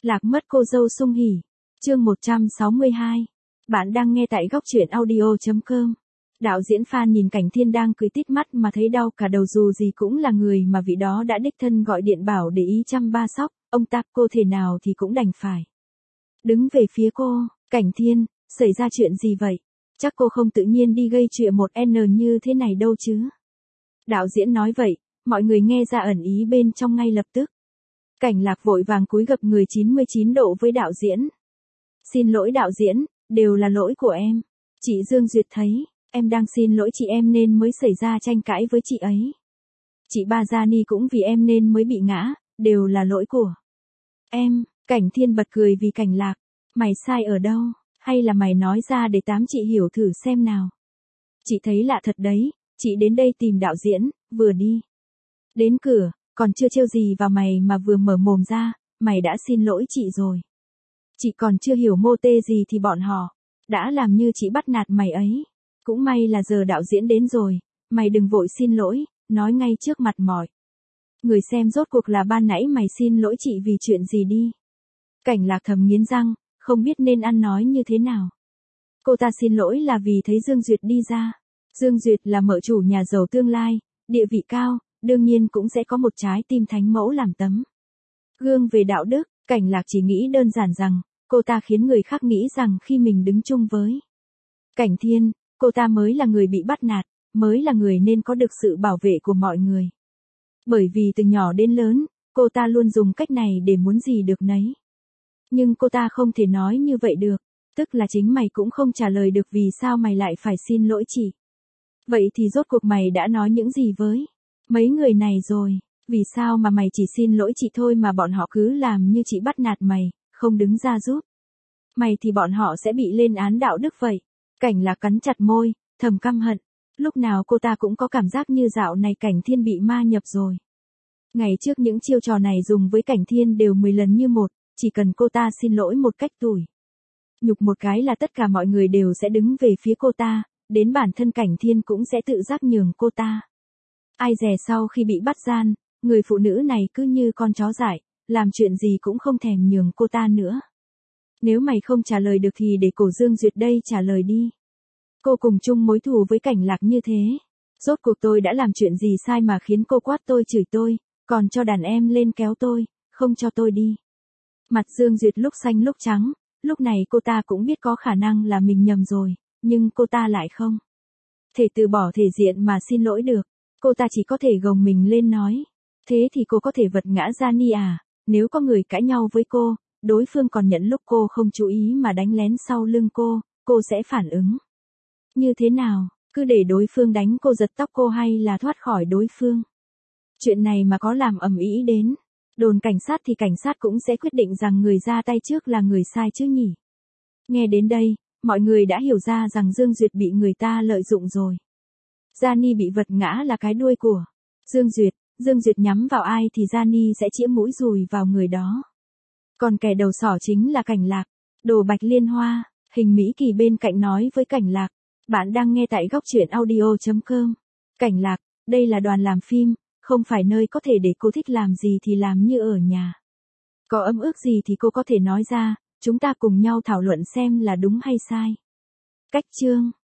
Lạc mất cô dâu Sung Hỉ. Chương 162. Bạn đang nghe tại góc truyện audio.com. Đạo diễn Phan nhìn Cảnh Thiên đang cười tít mắt mà thấy đau cả đầu, dù gì cũng là người mà vị đó đã đích thân gọi điện bảo để ý chăm ba sóc, ông ta cô thể nào thì cũng đành phải đứng về phía cô. Cảnh Thiên, xảy ra chuyện gì vậy? Chắc cô không tự nhiên đi gây chuyện một N như thế này đâu chứ? Đạo diễn nói vậy, mọi người nghe ra ẩn ý bên trong ngay lập tức. Cảnh Lạc vội vàng cúi gập người 99 độ với đạo diễn. Xin lỗi đạo diễn, đều là lỗi của em. Chị Dương Duyệt thấy, em đang xin lỗi chị em nên mới xảy ra tranh cãi với chị ấy. Chị Ba Gia Ni cũng vì em nên mới bị ngã, đều là lỗi của em. Cảnh Thiên bật cười vì Cảnh Lạc. Mày sai ở đâu, hay là mày nói ra để tám chị hiểu thử xem nào. Chị thấy lạ thật đấy, chị đến đây tìm đạo diễn, vừa đi đến cửa, còn chưa trêu gì vào mày mà vừa mở mồm ra, mày đã xin lỗi chị rồi. Chị còn chưa hiểu mô tê gì thì bọn họ đã làm như chị bắt nạt mày ấy. Cũng may là giờ đạo diễn đến rồi, mày đừng vội xin lỗi, nói ngay trước mặt mọi người xem rốt cuộc là ban nãy mày xin lỗi chị vì chuyện gì đi. Cảnh Lạc thầm nghiến răng, không biết nên ăn nói như thế nào. Cô ta xin lỗi là vì thấy Dương Duyệt đi ra. Dương Duyệt là mợ chủ nhà giàu tương lai, địa vị cao, đương nhiên cũng sẽ có một trái tim thánh mẫu làm tấm gương về đạo đức. Cảnh Lạc chỉ nghĩ đơn giản rằng, cô ta khiến người khác nghĩ rằng khi mình đứng chung với Cảnh Thiên, cô ta mới là người bị bắt nạt, mới là người nên có được sự bảo vệ của mọi người. Bởi vì từ nhỏ đến lớn, cô ta luôn dùng cách này để muốn gì được nấy. Nhưng cô ta không thể nói như vậy được, tức là chính mày cũng không trả lời được vì sao mày lại phải xin lỗi chị. Vậy thì rốt cuộc mày đã nói những gì với mấy người này rồi? Vì sao mà mày chỉ xin lỗi chị thôi mà bọn họ cứ làm như chị bắt nạt mày, không đứng ra giúp mày thì bọn họ sẽ bị lên án đạo đức vậy? Cảnh Lạc cắn chặt môi, thầm căm hận. Lúc nào cô ta cũng có cảm giác như dạo này Cảnh Thiên bị ma nhập rồi. Ngày trước những chiêu trò này dùng với Cảnh Thiên đều 10 lần như một, chỉ cần cô ta xin lỗi một cách tủi nhục một cái là tất cả mọi người đều sẽ đứng về phía cô ta, đến bản thân Cảnh Thiên cũng sẽ tự giác nhường cô ta. Ai dè sau khi bị bắt gian, người phụ nữ này cứ như con chó dại, làm chuyện gì cũng không thèm nhường cô ta nữa. Nếu mày không trả lời được thì để cổ Dương Duyệt đây trả lời đi. Cô cùng chung mối thù với Cảnh Lạc như thế. Rốt cuộc tôi đã làm chuyện gì sai mà khiến cô quát tôi chửi tôi, còn cho đàn em lên kéo tôi, không cho tôi đi. Mặt Dương Duyệt lúc xanh lúc trắng, lúc này cô ta cũng biết có khả năng là mình nhầm rồi, nhưng cô ta lại không thể từ bỏ thể diện mà xin lỗi được. Cô ta chỉ có thể gồng mình lên nói. Thế thì cô có thể vật ngã Gia Ni à? Nếu có người cãi nhau với cô, đối phương còn nhận lúc cô không chú ý mà đánh lén sau lưng cô sẽ phản ứng như thế nào? Cứ để đối phương đánh cô, giật tóc cô hay là thoát khỏi đối phương? Chuyện này mà có làm ầm ĩ đến đồn cảnh sát thì cảnh sát cũng sẽ quyết định rằng người ra tay trước là người sai chứ nhỉ? Nghe đến đây, mọi người đã hiểu ra rằng Dương Duyệt bị người ta lợi dụng rồi. Gia Ni bị vật ngã là cái đuôi của Dương Duyệt. Dương Duyệt nhắm vào ai thì Gia Ni sẽ chĩa mũi dùi vào người đó. Còn kẻ đầu sỏ chính là Cảnh Lạc. Đồ Bạch Liên Hoa, Hình Mỹ Kỳ bên cạnh nói với Cảnh Lạc. Bạn đang nghe tại góc truyện audio.com. Cảnh Lạc, đây là đoàn làm phim, không phải nơi có thể để cô thích làm gì thì làm như ở nhà. Có ấm ức gì thì cô có thể nói ra, chúng ta cùng nhau thảo luận xem là đúng hay sai. Cách chương.